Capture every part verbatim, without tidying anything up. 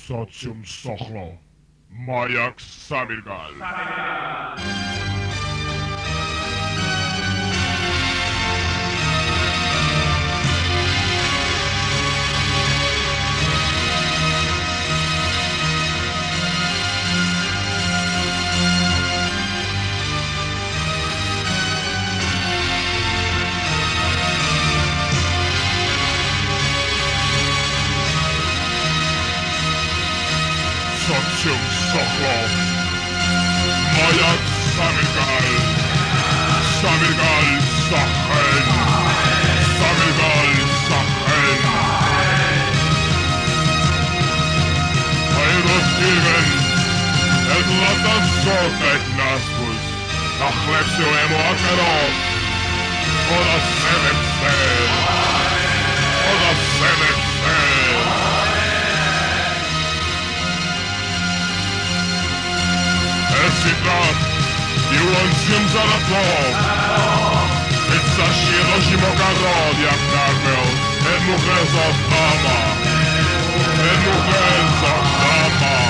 Socium Sochlo, Mayak Samirgal. Socium Sochlo, Mayak Samirgal, Samirgal Sachen, Samirgal Sachen. Aerostigen, et latan sotet naskus, nachlepsio emo akarov, oda selepsel, oda selepsel. סיטרט, יואנסים זרטוב את סשירו שמוקרוד יקרמל את מוכר זאת דמה את מוכר זאת דמה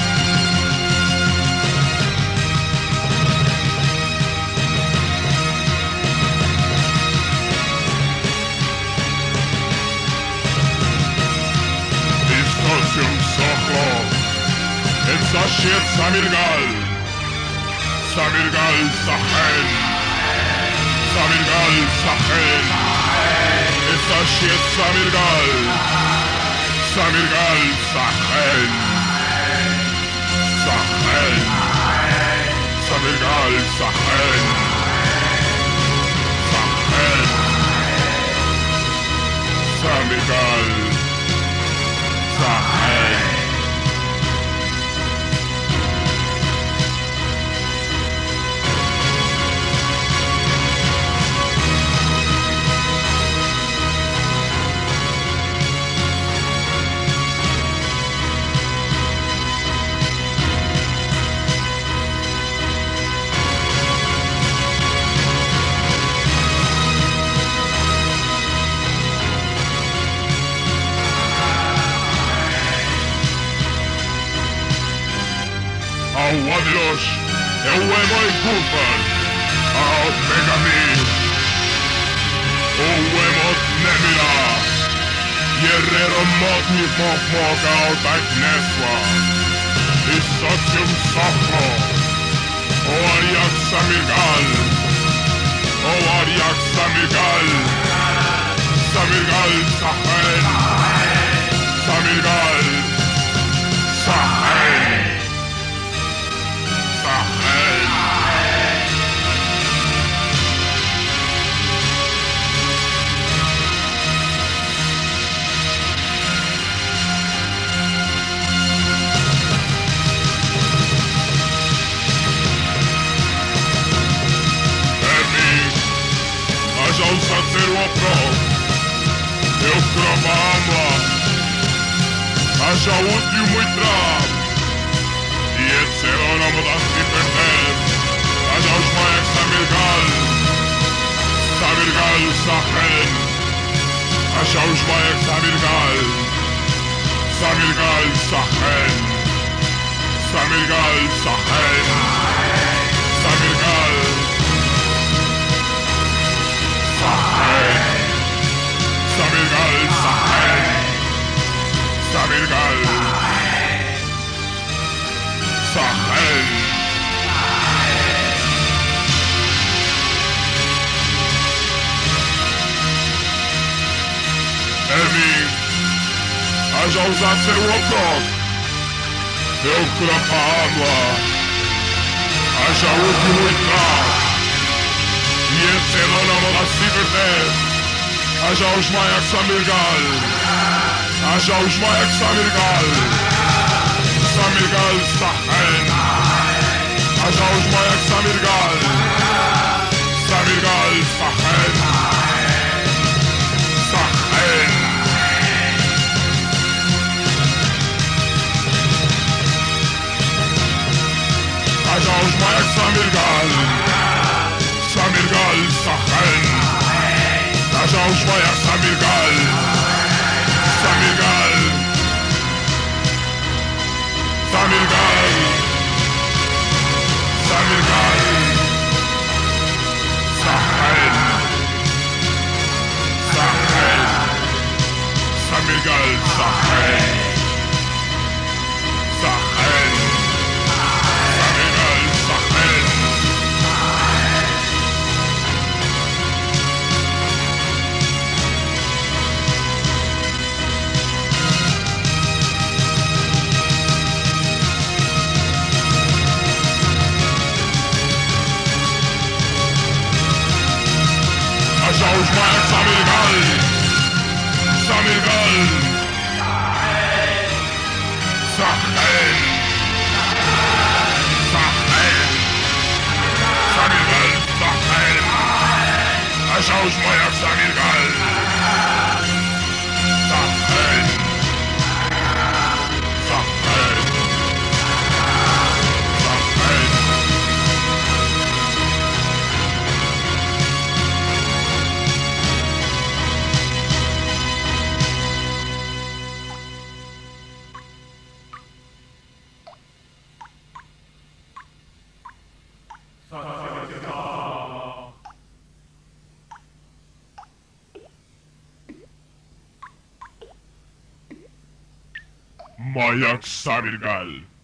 איסטוסיום סוכלו את סשיר סמירגל Samirgal Sachen, Samirgal Sachen, esta shit Samirgal, Samirgal Sachen, Sachen, Samirgal Sachen, Sachen, Samirgal Sachen. Aguadilos, eu emo e culpan, ao pegami, o emo nemila, guerrero motni mokmoka ao taikneswa, e socium sochlo, o ariak samirgal, o ariak samirgal, samirgal sachen, samirgal sachen. Aș să țăru aprob, eu crămama, așa ultimul trap, e țelona mă dați de perder, așa uși mai ex Samirgal, Samirgal Sachen, așa uși mai ex Samirgal, Samirgal Sachen, Samirgal Sachen, Samirgal Sachen, Samirgal Sachen, Samirgal Sachen. Emi, așa uzat se oprot, eu crăpama, așa ultimul trap. E țelona mă la Siverter, așa uși mai ac Samirgal, așa uși mai ac Samirgal, Samirgal Sachen, așa uși mai ac Samirgal, Samirgal Sachen, Sachen. Așa uși mai ac Samirgal, Samirgal Sachen, așa uși mai ac Samirgal, Samirgal os Mayak Samirgal. Sahen. Sahen. Sahen. Mayak Samirgal.